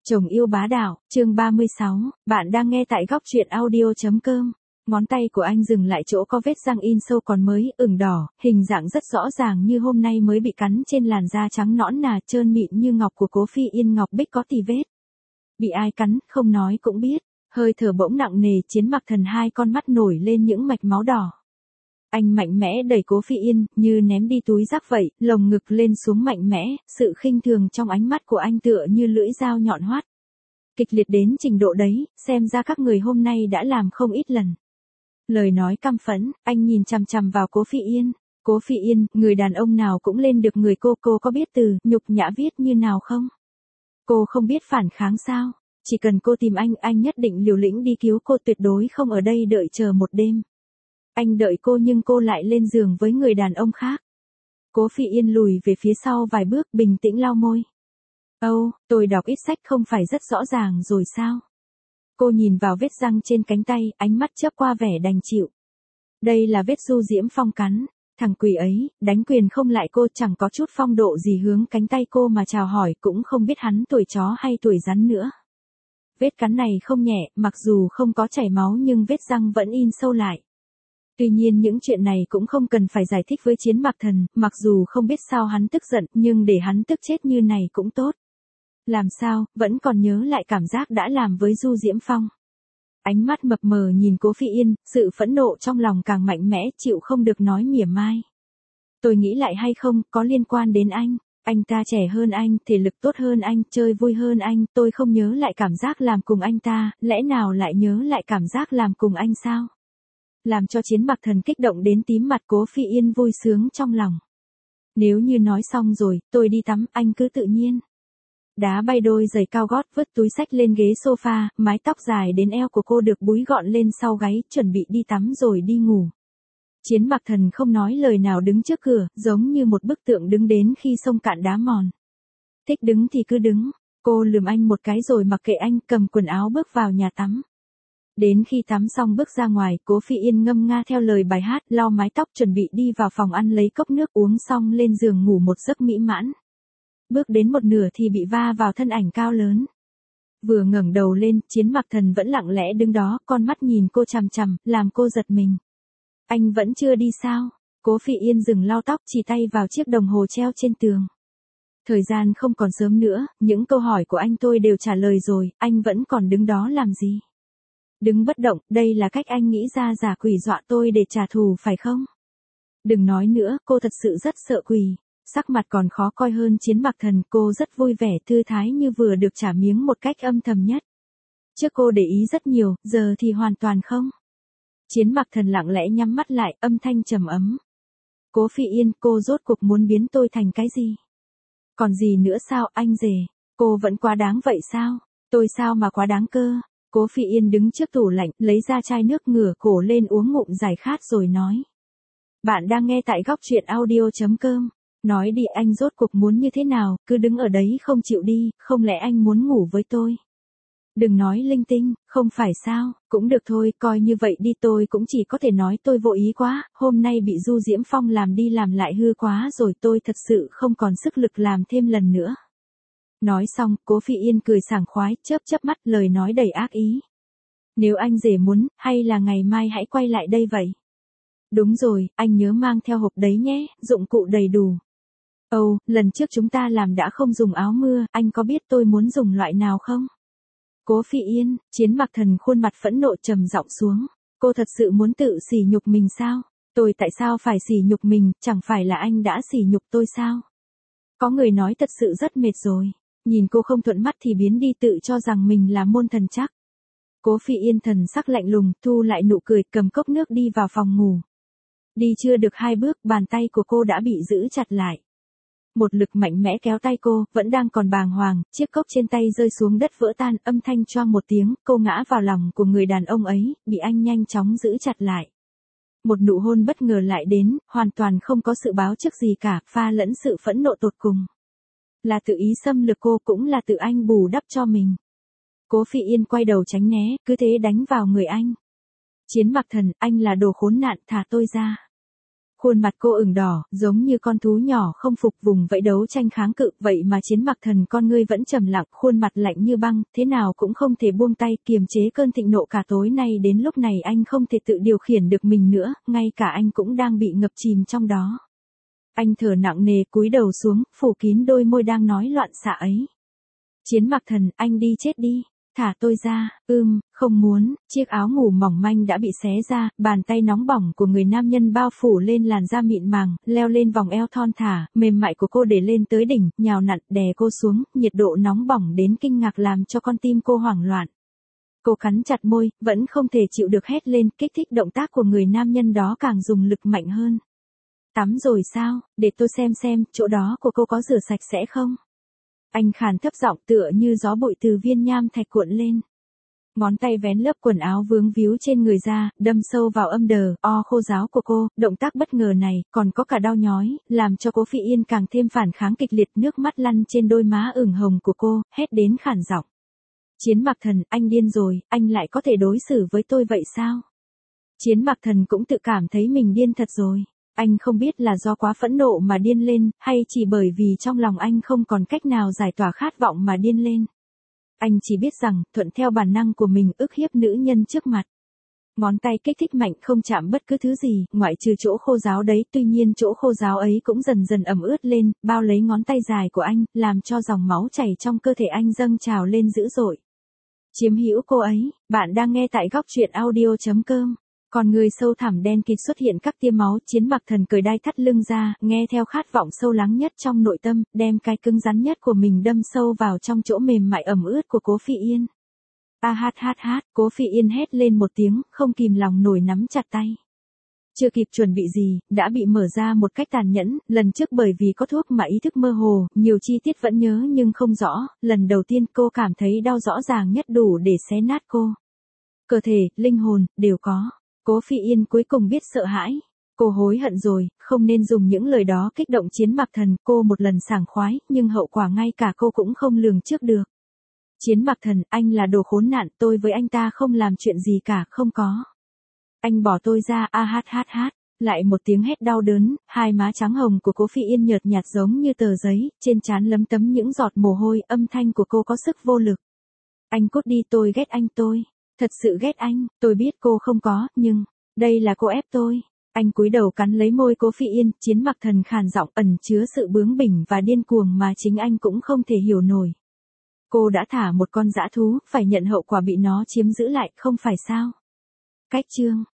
Chồng yêu bá đạo, chương 36, bạn đang nghe tại góc truyện audio.com. Ngón tay của anh dừng lại chỗ có vết răng in sâu còn mới, ửng đỏ, hình dạng rất rõ ràng như hôm nay mới bị cắn trên làn da trắng nõn nà trơn mịn như ngọc của Cố Phi Yên. Ngọc Bích có tì vết. Bị ai cắn, không nói cũng biết. Hơi thở bỗng nặng nề, Chiến Mặc Thần hai con mắt nổi lên những mạch máu đỏ. Anh mạnh mẽ đẩy Cố Phi Yên, như ném đi túi rác vậy, lồng ngực lên xuống mạnh mẽ, sự khinh thường trong ánh mắt của anh tựa như lưỡi dao nhọn hoắt. Kịch liệt đến trình độ đấy, xem ra các người hôm nay đã làm không ít lần. Lời nói căm phẫn, anh nhìn chằm chằm vào Cố Phi Yên. Cố Phi Yên, người đàn ông nào cũng lên được người cô có biết từ nhục nhã viết như nào không? Cô không biết phản kháng sao? Chỉ cần cô tìm anh nhất định liều lĩnh đi cứu cô, tuyệt đối không ở đây đợi chờ một đêm. Anh đợi cô nhưng cô lại lên giường với người đàn ông khác. Cố Phi Yên lùi về phía sau vài bước, bình tĩnh lau môi. Tôi đọc ít sách không phải rất rõ ràng rồi sao? Cô nhìn vào vết răng trên cánh tay, ánh mắt chớp qua vẻ đành chịu. Đây là vết Du Diễm Phong cắn. Thằng quỷ ấy, đánh quyền không lại cô, chẳng có chút phong độ gì hướng cánh tay cô mà chào hỏi, cũng không biết hắn tuổi chó hay tuổi rắn nữa. Vết cắn này không nhẹ, mặc dù không có chảy máu nhưng vết răng vẫn in sâu lại. Tuy nhiên những chuyện này cũng không cần phải giải thích với Chiến Mặc Thần, mặc dù không biết sao hắn tức giận, nhưng để hắn tức chết như này cũng tốt. Làm sao, vẫn còn nhớ lại cảm giác đã làm với Du Diễm Phong. Ánh mắt mập mờ nhìn Cố Phi Yên, sự phẫn nộ trong lòng càng mạnh mẽ, chịu không được nói mỉa mai. Tôi nghĩ lại hay không, có liên quan đến anh ta trẻ hơn anh, thể lực tốt hơn anh, chơi vui hơn anh, tôi không nhớ lại cảm giác làm cùng anh ta, lẽ nào lại nhớ lại cảm giác làm cùng anh sao? Làm cho Chiến Mặc Thần kích động đến tím mặt. Cố Phi Yên vui sướng trong lòng. Nếu như nói xong rồi, tôi đi tắm, anh cứ tự nhiên. Đá bay đôi giày cao gót, vứt túi xách lên ghế sofa, mái tóc dài đến eo của cô được búi gọn lên sau gáy, chuẩn bị đi tắm rồi đi ngủ. Chiến Mặc Thần không nói lời nào đứng trước cửa, giống như một bức tượng đứng đến khi sông cạn đá mòn. Thích đứng thì cứ đứng. Cô lườm anh một cái rồi mặc kệ anh, cầm quần áo bước vào nhà tắm. Đến khi tắm xong bước ra ngoài, Cố Phi Yên ngâm nga theo lời bài hát, lau mái tóc chuẩn bị đi vào phòng ăn lấy cốc nước uống xong lên giường ngủ một giấc mỹ mãn. Bước đến một nửa thì bị va vào thân ảnh cao lớn. Vừa ngẩng đầu lên, Chiến Mặc Thần vẫn lặng lẽ đứng đó, con mắt nhìn cô chằm chằm, làm cô giật mình. Anh vẫn chưa đi sao? Cố Phi Yên dừng lau tóc, chỉ tay vào chiếc đồng hồ treo trên tường. Thời gian không còn sớm nữa, những câu hỏi của anh tôi đều trả lời rồi, anh vẫn còn đứng đó làm gì? Đứng bất động, đây là cách anh nghĩ ra giả quỷ dọa tôi để trả thù phải không? Đừng nói nữa, cô thật sự rất sợ quỷ. Sắc mặt còn khó coi hơn Chiến Mặc Thần, cô rất vui vẻ thư thái như vừa được trả miếng một cách âm thầm nhất. Trước cô để ý rất nhiều, giờ thì hoàn toàn không. Chiến Mặc Thần lặng lẽ nhắm mắt lại, âm thanh trầm ấm. Cố Phi Yên, cô rốt cuộc muốn biến tôi thành cái gì? Còn gì nữa sao, anh rể? Cô vẫn quá đáng vậy sao? Tôi sao mà quá đáng cơ? Cố Phi Yên đứng trước tủ lạnh, lấy ra chai nước ngửa cổ lên uống ngụm giải khát rồi nói. Bạn đang nghe tại góc truyện audio.com. Nói đi, anh rốt cuộc muốn như thế nào, cứ đứng ở đấy không chịu đi, không lẽ anh muốn ngủ với tôi? Đừng nói linh tinh, không phải sao, cũng được thôi, coi như vậy đi, tôi cũng chỉ có thể nói tôi vô ý quá, hôm nay bị Du Diễm Phong làm đi làm lại hư quá rồi, tôi thật sự không còn sức lực làm thêm lần nữa. Nói xong, Cố Phi Yên cười sảng khoái, chớp chớp mắt, lời nói đầy ác ý. Nếu anh rể muốn, hay là ngày mai hãy quay lại đây vậy? Đúng rồi, anh nhớ mang theo hộp đấy nhé, dụng cụ đầy đủ. Lần trước chúng ta làm đã không dùng áo mưa, anh có biết tôi muốn dùng loại nào không? Cố Phi Yên, Chiến Mặc Thần khuôn mặt phẫn nộ trầm giọng xuống. Cô thật sự muốn tự sỉ nhục mình sao? Tôi tại sao phải sỉ nhục mình, chẳng phải là anh đã sỉ nhục tôi sao? Có người nói thật sự rất mệt rồi. Nhìn cô không thuận mắt thì biến đi, tự cho rằng mình là môn thần chắc. Cố Phi Yên thần sắc lạnh lùng, thu lại nụ cười, cầm cốc nước đi vào phòng ngủ. Đi chưa được 2 bước, bàn tay của cô đã bị giữ chặt lại. Một lực mạnh mẽ kéo tay cô, vẫn đang còn bàng hoàng, chiếc cốc trên tay rơi xuống đất vỡ tan, âm thanh choang một tiếng, cô ngã vào lòng của người đàn ông ấy, bị anh nhanh chóng giữ chặt lại. Một nụ hôn bất ngờ lại đến, hoàn toàn không có sự báo trước gì cả, pha lẫn sự phẫn nộ tột cùng. Là tự ý xâm lược cô, cũng là tự anh bù đắp cho mình. Cố Phi Yên quay đầu tránh né, cứ thế đánh vào người anh. Chiến Mặc Thần, anh là đồ khốn nạn, thả tôi ra. Khuôn mặt cô ửng đỏ, giống như con thú nhỏ không phục vùng vẫy đấu tranh kháng cự, vậy mà Chiến Mặc Thần con ngươi vẫn trầm lặng, khuôn mặt lạnh như băng, thế nào cũng không thể buông tay, kiềm chế cơn thịnh nộ cả tối nay đến lúc này anh không thể tự điều khiển được mình nữa, ngay cả anh cũng đang bị ngập chìm trong đó. Anh thở nặng nề cúi đầu xuống, phủ kín đôi môi đang nói loạn xạ ấy. Chiến Mặc Thần, anh đi chết đi. Thả tôi ra, không muốn, chiếc áo ngủ mỏng manh đã bị xé ra, bàn tay nóng bỏng của người nam nhân bao phủ lên làn da mịn màng, leo lên vòng eo thon thả, mềm mại của cô để lên tới đỉnh, nhào nặn, đè cô xuống, nhiệt độ nóng bỏng đến kinh ngạc làm cho con tim cô hoảng loạn. Cô cắn chặt môi, vẫn không thể chịu được hét lên, kích thích động tác của người nam nhân đó càng dùng lực mạnh hơn. Tắm rồi sao, để tôi xem, chỗ đó của cô có rửa sạch sẽ không? Anh khàn thấp giọng tựa như gió bụi từ viên nham thạch cuộn lên. Ngón tay vén lớp quần áo vướng víu trên người ra, đâm sâu vào âm đờ, khô ráo của cô, động tác bất ngờ này, còn có cả đau nhói, làm cho Cố Phi Yên càng thêm phản kháng kịch liệt, nước mắt lăn trên đôi má ửng hồng của cô, hét đến khản giọng. Chiến Mặc Thần, anh điên rồi, anh lại có thể đối xử với tôi vậy sao? Chiến Mặc Thần cũng tự cảm thấy mình điên thật rồi. Anh không biết là do quá phẫn nộ mà điên lên, hay chỉ bởi vì trong lòng anh không còn cách nào giải tỏa khát vọng mà điên lên. Anh chỉ biết rằng, thuận theo bản năng của mình ức hiếp nữ nhân trước mặt. Ngón tay kích thích mạnh không chạm bất cứ thứ gì, ngoại trừ chỗ khô ráo đấy, tuy nhiên chỗ khô ráo ấy cũng dần dần ẩm ướt lên, bao lấy ngón tay dài của anh, làm cho dòng máu chảy trong cơ thể anh dâng trào lên dữ dội. Chiếm hữu cô ấy, bạn đang nghe tại góc truyện audio.com. Còn người sâu thẳm đen kịt xuất hiện các tia máu, Chiến Mặc Thần cởi đai thắt lưng ra, nghe theo khát vọng sâu lắng nhất trong nội tâm, đem cái cứng rắn nhất của mình đâm sâu vào trong chỗ mềm mại ẩm ướt của Cố Phi Yên. Cố Phi Yên hét lên một tiếng, không kìm lòng nổi nắm chặt tay. Chưa kịp chuẩn bị gì, đã bị mở ra một cách tàn nhẫn, lần trước bởi vì có thuốc mà ý thức mơ hồ, nhiều chi tiết vẫn nhớ nhưng không rõ, lần đầu tiên cô cảm thấy đau rõ ràng nhất đủ để xé nát cô. Cơ thể, linh hồn, đều có. Cố Phi Yên cuối cùng biết sợ hãi. Cô hối hận rồi, không nên dùng những lời đó kích động Chiến Mặc Thần, cô một lần sảng khoái, nhưng hậu quả ngay cả cô cũng không lường trước được. Chiến Mặc Thần, anh là đồ khốn nạn, tôi với anh ta không làm chuyện gì cả, không có. Anh bỏ tôi ra, Lại một tiếng hét đau đớn, hai má trắng hồng của Cố Phi Yên nhợt nhạt giống như tờ giấy, trên trán lấm tấm những giọt mồ hôi, âm thanh của cô có sức vô lực. Anh cút đi, tôi ghét anh tôi. Thật sự ghét anh, tôi biết cô không có, nhưng, đây là cô ép tôi. Anh cúi đầu cắn lấy môi Cố Phi Yên, Chiến Mặc Thần khàn giọng ẩn chứa sự bướng bỉnh và điên cuồng mà chính anh cũng không thể hiểu nổi. Cô đã thả một con dã thú, phải nhận hậu quả bị nó chiếm giữ lại, không phải sao? Cách chương